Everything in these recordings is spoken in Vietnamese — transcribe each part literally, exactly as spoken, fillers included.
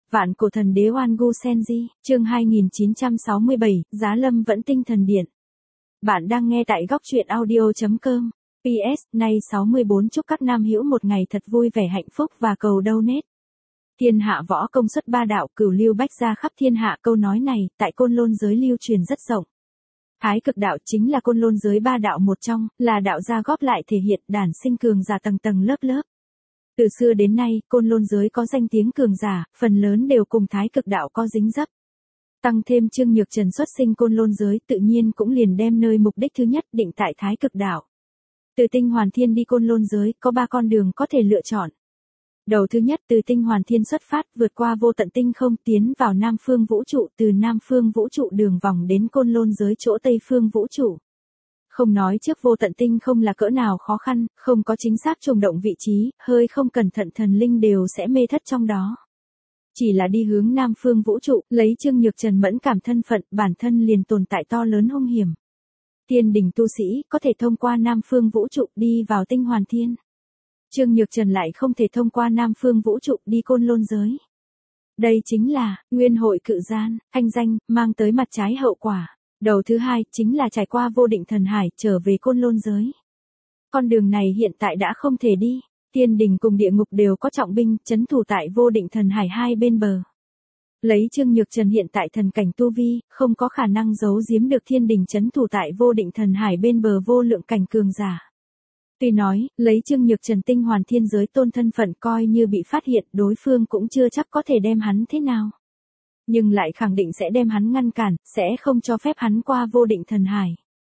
Vạn cổ thần đế Oan Gu Senji, chương hai nghìn chín trăm sáu mươi bảy, Giá Lâm Vẫn Tinh Thần Điện. Bạn đang nghe tại góc truyện audio chấm com. pê ét, nay sáu mươi bốn chúc các nam hữu một ngày thật vui vẻ hạnh phúc và cầu donate. Thiên hạ võ công xuất ba đạo, cửu lưu bách gia khắp thiên hạ, câu nói này tại Côn Lôn giới lưu truyền rất rộng. Thái cực đạo chính là Côn Lôn giới ba đạo một trong, là đạo gia góp lại thể hiện đản sinh cường giả tầng tầng lớp lớp. Từ xưa đến nay, Côn Lôn giới có danh tiếng cường giả, phần lớn đều cùng Thái cực đạo có dính dấp. Tăng thêm Trương Nhược Trần xuất sinh Côn Lôn giới, tự nhiên cũng liền đem nơi mục đích thứ nhất định tại Thái cực đạo. Từ Tinh Hoàn Thiên đi Côn Lôn giới, có ba con đường có thể lựa chọn. Đầu thứ nhất, từ Tinh Hoàn Thiên xuất phát, vượt qua vô tận tinh không, tiến vào Nam Phương Vũ trụ, từ Nam Phương Vũ trụ đường vòng đến Côn Lôn giới chỗ Tây Phương Vũ trụ. Không nói trước vô tận tinh không là cỡ nào khó khăn, không có chính xác trùng động vị trí, hơi không cẩn thận thần linh đều sẽ mê thất trong đó. Chỉ là đi hướng Nam Phương Vũ trụ, lấy Trương Nhược Trần mẫn cảm thân phận, bản thân liền tồn tại to lớn hung hiểm. Tiên đỉnh tu sĩ có thể thông qua Nam Phương Vũ trụ đi vào Tinh Hoàn Thiên. Trương Nhược Trần lại không thể thông qua Nam Phương Vũ trụ đi Côn Lôn giới. Đây chính là Nguyên Hội Cự Gian, thanh danh mang tới mặt trái hậu quả. Đầu thứ hai chính là trải qua vô định thần hải trở về Côn Lôn giới. Con đường này hiện tại đã không thể đi. Tiên đình cùng địa ngục đều có trọng binh trấn thủ tại vô định thần hải hai bên bờ. Lấy Trương Nhược Trần hiện tại thần cảnh tu vi, không có khả năng giấu giếm được thiên đình trấn thủ tại vô định thần hải bên bờ vô lượng cảnh cường giả. Tuy nói, lấy Trương Nhược Trần Tinh Hoàn Thiên giới tôn thân phận, coi như bị phát hiện, đối phương cũng chưa chắc có thể đem hắn thế nào. Nhưng lại khẳng định sẽ đem hắn ngăn cản, sẽ không cho phép hắn qua vô định thần hải.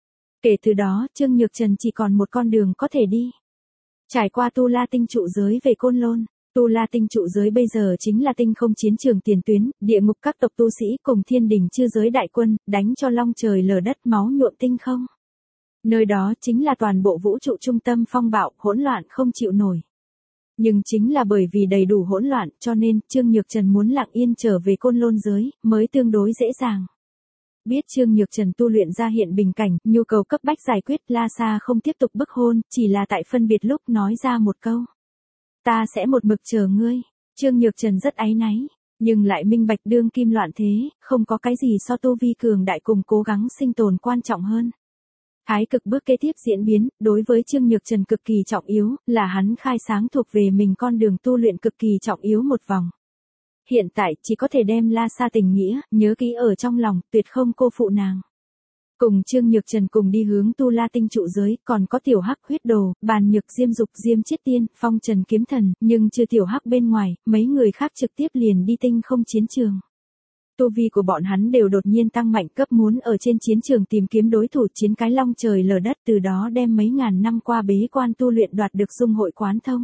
Kể từ đó, Trương Nhược Trần chỉ còn một con đường có thể đi. Trải qua Tu La Tinh trụ giới về Côn Lôn. Tu La Tinh trụ giới bây giờ chính là tinh không chiến trường tiền tuyến, địa ngục các tộc tu sĩ cùng thiên đình chư giới đại quân, đánh cho long trời lở đất, máu nhuộm tinh không. Nơi đó chính là toàn bộ vũ trụ trung tâm phong bạo, hỗn loạn không chịu nổi. Nhưng chính là bởi vì đầy đủ hỗn loạn, cho nên Trương Nhược Trần muốn lặng yên trở về Côn Lôn giới, mới tương đối dễ dàng. Biết Trương Nhược Trần tu luyện ra hiện bình cảnh, nhu cầu cấp bách giải quyết, La Sa không tiếp tục bức hôn, chỉ là tại phân biệt lúc nói ra một câu. Ta sẽ một mực chờ ngươi. Trương Nhược Trần rất áy náy, nhưng lại minh bạch đương kim loạn thế, không có cái gì so tu vi cường đại cùng cố gắng sinh tồn quan trọng hơn. Thái cực bước kế tiếp diễn biến, đối với Trương Nhược Trần cực kỳ trọng yếu, là hắn khai sáng thuộc về mình con đường tu luyện cực kỳ trọng yếu một vòng. Hiện tại chỉ có thể đem La Sa tình nghĩa, nhớ kỹ ở trong lòng, tuyệt không cô phụ nàng. Cùng Trương Nhược Trần cùng đi hướng Tu La Tinh trụ giới, còn có Tiểu Hắc huyết đồ, Bàn Nhược Diêm Dục Diêm Chiết Tiên, Phong Trần Kiếm Thần, nhưng trừ Tiểu Hắc bên ngoài, mấy người khác trực tiếp liền đi tinh không chiến trường. Tu vi của bọn hắn đều đột nhiên tăng mạnh cấp, muốn ở trên chiến trường tìm kiếm đối thủ, chiến cái long trời lở đất, từ đó đem mấy ngàn năm qua bế quan tu luyện đoạt được dung hội quán thông.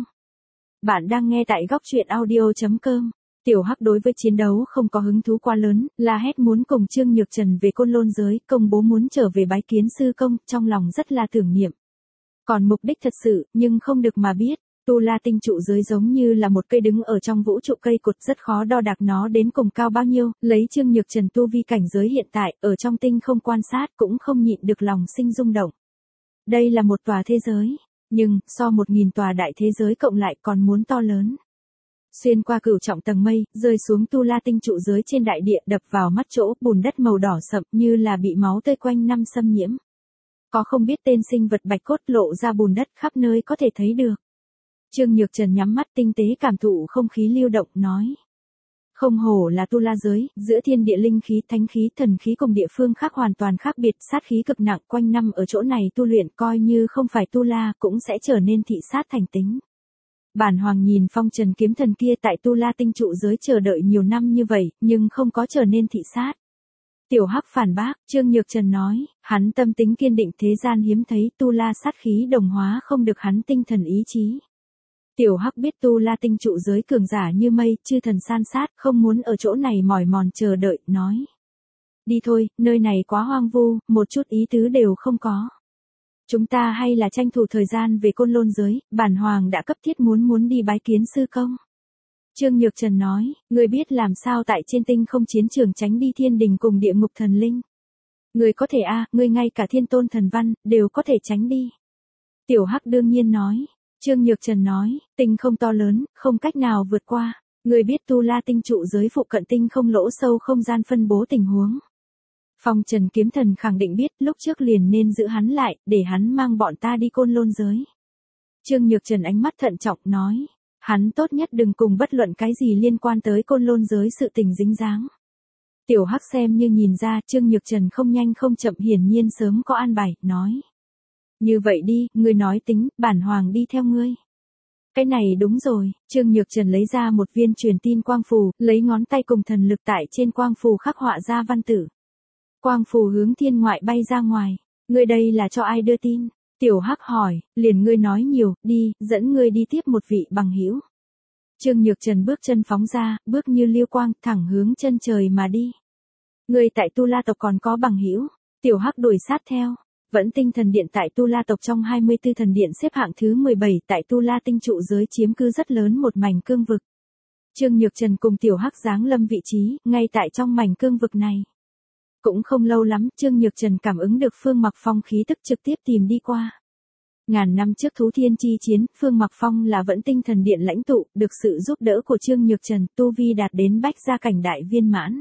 Bạn đang nghe tại góc truyện audio chấm com. Tiểu Hắc đối với chiến đấu không có hứng thú quá lớn, la hét muốn cùng Trương Nhược Trần về Côn Lôn giới, công bố muốn trở về bái kiến sư công, trong lòng rất là tưởng niệm. Còn mục đích thật sự, nhưng không được mà biết. Tu La Tinh trụ giới giống như là một cây đứng ở trong vũ trụ cây cột, rất khó đo đạc nó đến cùng cao bao nhiêu, lấy Trương Nhược Trần tu vi cảnh giới hiện tại, ở trong tinh không quan sát cũng không nhịn được lòng sinh rung động. Đây là một tòa thế giới, nhưng, so một nghìn tòa đại thế giới cộng lại còn muốn to lớn. Xuyên qua cửu trọng tầng mây, rơi xuống Tu La Tinh trụ giới trên đại địa, đập vào mắt chỗ, bùn đất màu đỏ sậm như là bị máu tươi quanh năm xâm nhiễm. Có không biết tên sinh vật bạch cốt lộ ra bùn đất khắp nơi có thể thấy được. Trương Nhược Trần nhắm mắt tinh tế cảm thụ không khí lưu động, nói. Không hổ là Tu La giới, giữa thiên địa linh khí, thánh khí, thần khí cùng địa phương khác hoàn toàn khác biệt, sát khí cực nặng, quanh năm ở chỗ này tu luyện, coi như không phải Tu La cũng sẽ trở nên thị sát thành tính. Bản Hoàng nhìn Phong Trần Kiếm Thần kia tại Tu La Tinh trụ giới chờ đợi nhiều năm như vậy, nhưng không có trở nên thị sát. Tiểu Hắc phản bác, Trương Nhược Trần nói, hắn tâm tính kiên định, thế gian hiếm thấy, Tu La sát khí đồng hóa không được hắn tinh thần ý chí. Tiểu Hắc biết Tu La Tinh trụ giới cường giả như mây, chư thần san sát, không muốn ở chỗ này mỏi mòn chờ đợi, nói. Đi thôi, nơi này quá hoang vu, một chút ý tứ đều không có. Chúng ta hay là tranh thủ thời gian về Côn Lôn giới, bản Hoàng đã cấp thiết muốn muốn đi bái kiến sư công. Trương Nhược Trần nói, ngươi biết làm sao tại trên tinh không chiến trường tránh đi thiên đình cùng địa ngục thần linh. Ngươi có thể a, à, ngươi ngay cả thiên tôn thần văn, đều có thể tránh đi. Tiểu Hắc đương nhiên nói. Trương Nhược Trần nói, tinh không to lớn, không cách nào vượt qua. Ngươi biết Tu La tinh trụ giới phụ cận tinh không lỗ sâu không gian phân bố tình huống. Phong Trần kiếm thần khẳng định biết, lúc trước liền nên giữ hắn lại, để hắn mang bọn ta đi Côn Lôn giới. Trương Nhược Trần ánh mắt thận trọng nói, hắn tốt nhất đừng cùng bất luận cái gì liên quan tới Côn Lôn giới sự tình dính dáng. Tiểu Hắc xem như nhìn ra, Trương Nhược Trần không nhanh không chậm hiển nhiên sớm có an bài, nói. Như vậy đi, ngươi nói tính, bản hoàng đi theo ngươi. Cái này đúng rồi, Trương Nhược Trần lấy ra một viên truyền tin quang phù, lấy ngón tay cùng thần lực tại trên quang phù khắc họa ra văn tử. Quang phù hướng thiên ngoại bay ra ngoài, ngươi đây là cho ai đưa tin? Tiểu Hắc hỏi, liền ngươi nói nhiều, đi, dẫn ngươi đi tiếp một vị bằng hữu. Trương Nhược Trần bước chân phóng ra, bước như liêu quang, thẳng hướng chân trời mà đi. Ngươi tại Tu La tộc còn có bằng hữu? Tiểu Hắc đuổi sát theo. Vẫn tinh thần điện tại Tu La tộc trong hai mươi tư thần điện xếp hạng thứ mười bảy, tại Tu La tinh trụ giới chiếm cư rất lớn một mảnh cương vực. Trương Nhược Trần cùng Tiểu Hắc giáng lâm vị trí, ngay tại trong mảnh cương vực này. Cũng không lâu lắm, Trương Nhược Trần cảm ứng được Phương Mặc Phong khí tức trực tiếp tìm đi qua. Ngàn năm trước Thú Thiên chi chiến, Phương Mặc Phong là Vẫn tinh thần điện lãnh tụ, được sự giúp đỡ của Trương Nhược Trần, tu vi đạt đến bách gia cảnh đại viên mãn.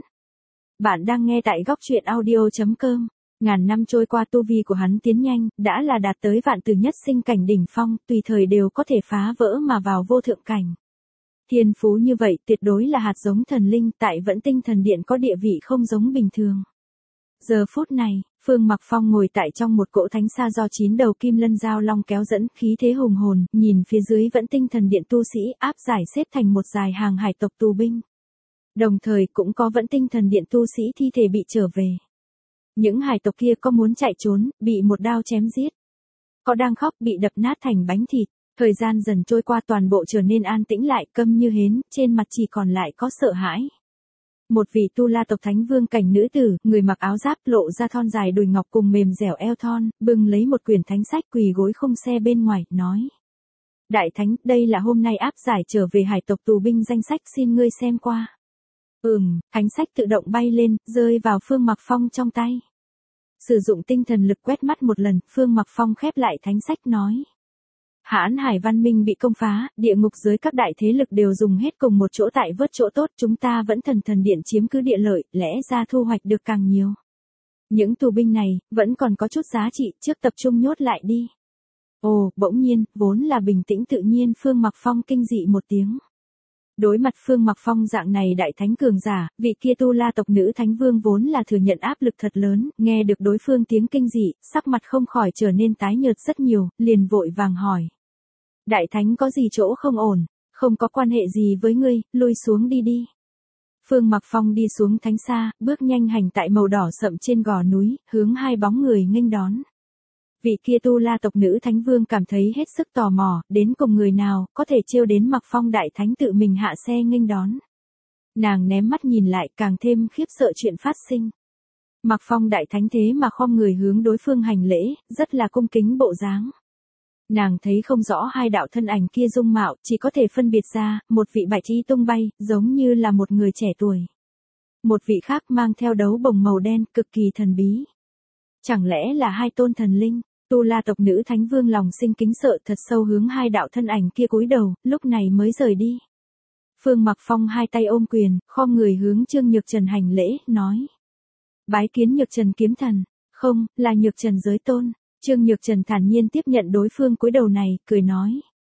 Bạn đang nghe tại góc truyện audio chấm com. Ngàn năm trôi qua tu vi của hắn tiến nhanh, đã là đạt tới vạn tử nhất sinh cảnh đỉnh phong, tùy thời đều có thể phá vỡ mà vào vô thượng cảnh. Thiên phú như vậy tuyệt đối là hạt giống thần linh, tại Vẫn tinh thần điện có địa vị không giống bình thường. Giờ phút này, Phương Mặc Phong ngồi tại trong một cỗ thánh xa do chín đầu kim lân giao long kéo dẫn, khí thế hùng hồn, nhìn phía dưới Vẫn tinh thần điện tu sĩ áp giải xếp thành một dài hàng hải tộc tù binh. Đồng thời cũng có Vẫn tinh thần điện tu sĩ thi thể bị trở về. Những hải tộc kia có muốn chạy trốn, bị một đao chém giết. Có đang khóc bị đập nát thành bánh thịt. Thời gian dần trôi qua toàn bộ trở nên an tĩnh lại, câm như hến, trên mặt chỉ còn lại có sợ hãi. Một vị Tu La tộc thánh vương cảnh nữ tử, người mặc áo giáp lộ ra thon dài đùi ngọc cùng mềm dẻo eo thon, bưng lấy một quyển thánh sách quỳ gối khung xe bên ngoài, nói. Đại thánh, đây là hôm nay áp giải trở về hải tộc tù binh danh sách, xin ngươi xem qua. Ừm, thánh sách tự động bay lên, rơi vào Phương Mặc Phong trong tay. Sử dụng tinh thần lực quét mắt một lần, Phương Mặc Phong khép lại thánh sách nói. Hãn Hải văn minh bị công phá, địa ngục dưới các đại thế lực đều dùng hết cùng một chỗ tại vớt chỗ tốt, chúng ta vẫn thần thần điện chiếm cứ địa lợi, lẽ ra thu hoạch được càng nhiều. Những tù binh này, vẫn còn có chút giá trị, trước tập trung nhốt lại đi. Ồ, bỗng nhiên, vốn là bình tĩnh tự nhiên Phương Mặc Phong kinh dị một tiếng. Đối mặt Phương Mặc Phong dạng này đại thánh cường giả, vị kia Tu La tộc nữ thánh vương vốn là thừa nhận áp lực thật lớn, nghe được đối phương tiếng kinh dị, sắc mặt không khỏi trở nên tái nhợt rất nhiều, liền vội vàng hỏi. Đại thánh có gì chỗ không ổn, không có quan hệ gì với ngươi, lui xuống đi đi. Phương Mặc Phong đi xuống thánh xa, bước nhanh hành tại màu đỏ sậm trên gò núi, hướng hai bóng người nghênh đón. Vị kia Tu La tộc nữ thánh vương cảm thấy hết sức tò mò, đến cùng người nào, có thể trêu đến Mặc Phong đại thánh tự mình hạ xe nghênh đón. Nàng ném mắt nhìn lại càng thêm khiếp sợ chuyện phát sinh. Mặc Phong đại thánh thế mà khom người hướng đối phương hành lễ, rất là cung kính bộ dáng. Nàng thấy không rõ hai đạo thân ảnh kia dung mạo, chỉ có thể phân biệt ra, một vị bạch y tung bay, giống như là một người trẻ tuổi. Một vị khác mang theo đấu bồng màu đen, cực kỳ thần bí. Chẳng lẽ là hai tôn thần linh? Tu La tộc nữ thánh vương lòng sinh kính sợ thật sâu hướng hai đạo thân ảnh kia cúi đầu, lúc này mới rời đi. Phương Mặc Phong hai tay ôm quyền, khom người hướng Trương Nhược Trần hành lễ, nói. Bái kiến Nhược Trần kiếm thần, không, là Nhược Trần giới tôn. Trương Nhược Trần thản nhiên tiếp nhận đối phương cúi đầu này, cười nói.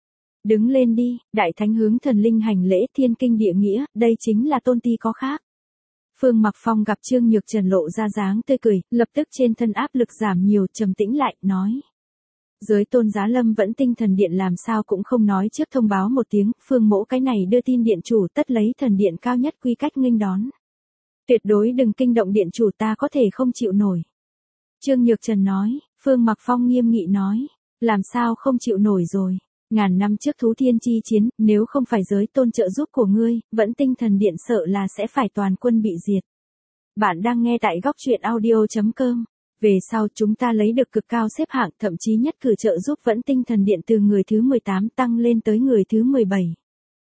Đứng lên đi, đại thánh hướng thần linh hành lễ thiên kinh địa nghĩa, đây chính là tôn ti có khác. Phương Mặc Phong gặp Trương Nhược Trần lộ ra dáng tươi cười, lập tức trên thân áp lực giảm nhiều, trầm tĩnh lại, nói. Giới tôn giá lâm vẫn tinh thần điện làm sao cũng không nói trước thông báo một tiếng, Phương mỗ cái này đưa tin điện chủ tất lấy thần điện cao nhất quy cách nghênh đón. Tuyệt đối đừng kinh động điện chủ ta có thể không chịu nổi. Trương Nhược Trần nói, Phương Mặc Phong nghiêm nghị nói, làm sao không chịu nổi rồi. Ngàn năm trước Thú Thiên chi chiến, nếu không phải giới tôn trợ giúp của ngươi, vẫn tinh thần điện sợ là sẽ phải toàn quân bị diệt. Bạn đang nghe tại góc truyện audio chấm com. Về sau chúng ta lấy được cực cao xếp hạng, thậm chí nhất cử trợ giúp vẫn tinh thần điện từ người thứ mười tám tăng lên tới người thứ mười bảy.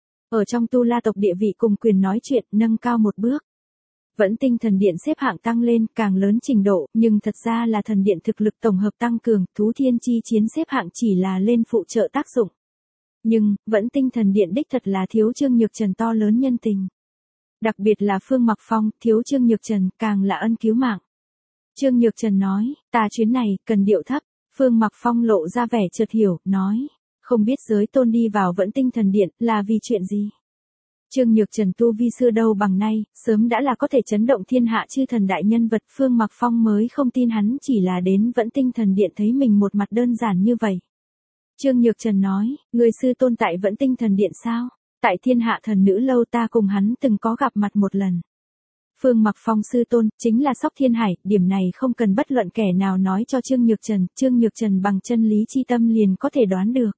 Ở trong Tu La tộc địa vị cùng quyền nói chuyện nâng cao một bước. Vẫn tinh thần điện xếp hạng tăng lên càng lớn trình độ, nhưng thật ra là thần điện thực lực tổng hợp tăng cường, Thú Thiên chi chiến xếp hạng chỉ là lên phụ trợ tác dụng. Nhưng, vẫn tinh thần điện đích thật là thiếu Trương Nhược Trần to lớn nhân tình. Đặc biệt là Phương Mặc Phong, thiếu Trương Nhược Trần, càng là ân cứu mạng. Trương Nhược Trần nói, ta chuyến này, cần điệu thấp. Phương Mặc Phong lộ ra vẻ chợt hiểu, nói, không biết giới tôn đi vào vẫn tinh thần điện, là vì chuyện gì? Trương Nhược Trần tu vi xưa đâu bằng nay, sớm đã là có thể chấn động thiên hạ chư thần đại nhân vật. Phương Mặc Phong mới không tin hắn chỉ là đến vẫn tinh thần điện thấy mình một mặt đơn giản như vậy. Trương Nhược Trần nói, người sư tôn tại vẫn tinh thần điện sao? Tại thiên hạ thần nữ lâu ta cùng hắn từng có gặp mặt một lần. Phương Mặc Phong sư tôn, chính là Sóc Thiên Hải, điểm này không cần bất luận kẻ nào nói cho Trương Nhược Trần, Trương Nhược Trần bằng chân lý chi tâm liền có thể đoán được.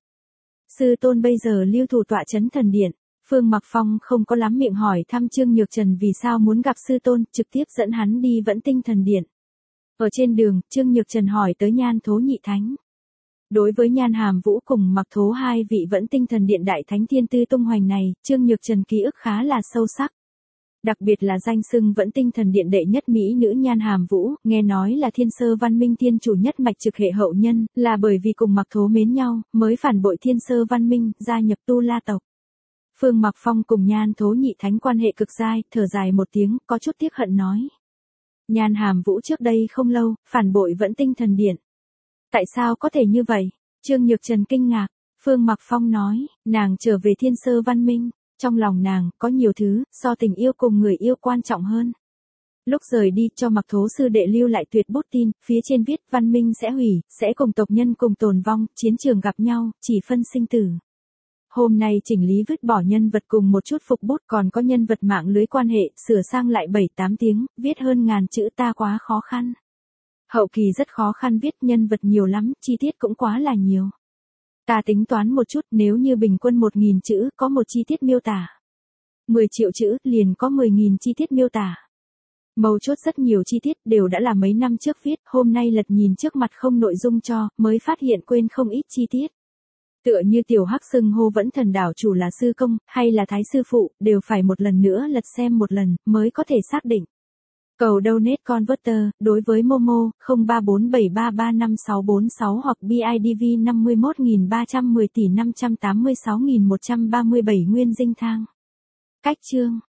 Sư tôn bây giờ lưu thủ tọa chấn thần điện, Phương Mặc Phong không có lắm miệng hỏi thăm Trương Nhược Trần vì sao muốn gặp sư tôn, trực tiếp dẫn hắn đi vẫn tinh thần điện. Ở trên đường, Trương Nhược Trần hỏi tới Nhan Thố Nhị Thánh. Đối với Nhan Hàm Vũ cùng Mặc Thố hai vị vẫn tinh thần điện đại thánh thiên tư tung hoành này, Trương Nhược Trần ký ức khá là sâu sắc. Đặc biệt là danh xưng vẫn tinh thần điện đệ nhất mỹ nữ Nhan Hàm Vũ, nghe nói là Thiên Sơ Văn Minh thiên chủ nhất mạch trực hệ hậu nhân, là bởi vì cùng Mặc Thố mến nhau, mới phản bội Thiên Sơ Văn Minh, gia nhập Tu La tộc. Phương Mặc Phong cùng Nhan Thố Nhị Thánh quan hệ cực dai, thở dài một tiếng, có chút tiếc hận nói. Nhan Hàm Vũ trước đây không lâu, phản bội vẫn tinh thần điện. Tại sao có thể như vậy? Trương Nhược Trần kinh ngạc. Phương Mặc Phong nói, nàng trở về Thiên Sơ Văn Minh. Trong lòng nàng, có nhiều thứ, so tình yêu cùng người yêu quan trọng hơn. Lúc rời đi cho Mặc Thố sư đệ lưu lại tuyệt bút tin, phía trên viết văn minh sẽ hủy, sẽ cùng tộc nhân cùng tồn vong, chiến trường gặp nhau, chỉ phân sinh tử. Hôm nay chỉnh lý vứt bỏ nhân vật cùng một chút phục bút còn có nhân vật mạng lưới quan hệ, sửa sang lại bảy tám tiếng, viết hơn ngàn chữ ta quá khó khăn. Hậu kỳ rất khó khăn viết nhân vật nhiều lắm, chi tiết cũng quá là nhiều. Ta tính toán một chút nếu như bình quân một nghìn chữ có một chi tiết miêu tả. mười triệu chữ liền có mười nghìn chi tiết miêu tả. Mấu chốt rất nhiều chi tiết đều đã là mấy năm trước viết, hôm nay lật nhìn trước mặt không nội dung cho, mới phát hiện quên không ít chi tiết. Tựa như tiểu hắc xưng hô vẫn thần đảo chủ là sư công, hay là thái sư phụ, đều phải một lần nữa lật xem một lần, mới có thể xác định. Cầu donate converter, đối với Momo, không ba bốn bảy ba ba năm sáu bốn sáu hoặc bê i đê vê năm mươi mốt nghìn ba trăm mười tỷ năm trăm tám mươi sáu nghìn một trăm ba mươi bảy nguyên dinh thang. Cách chương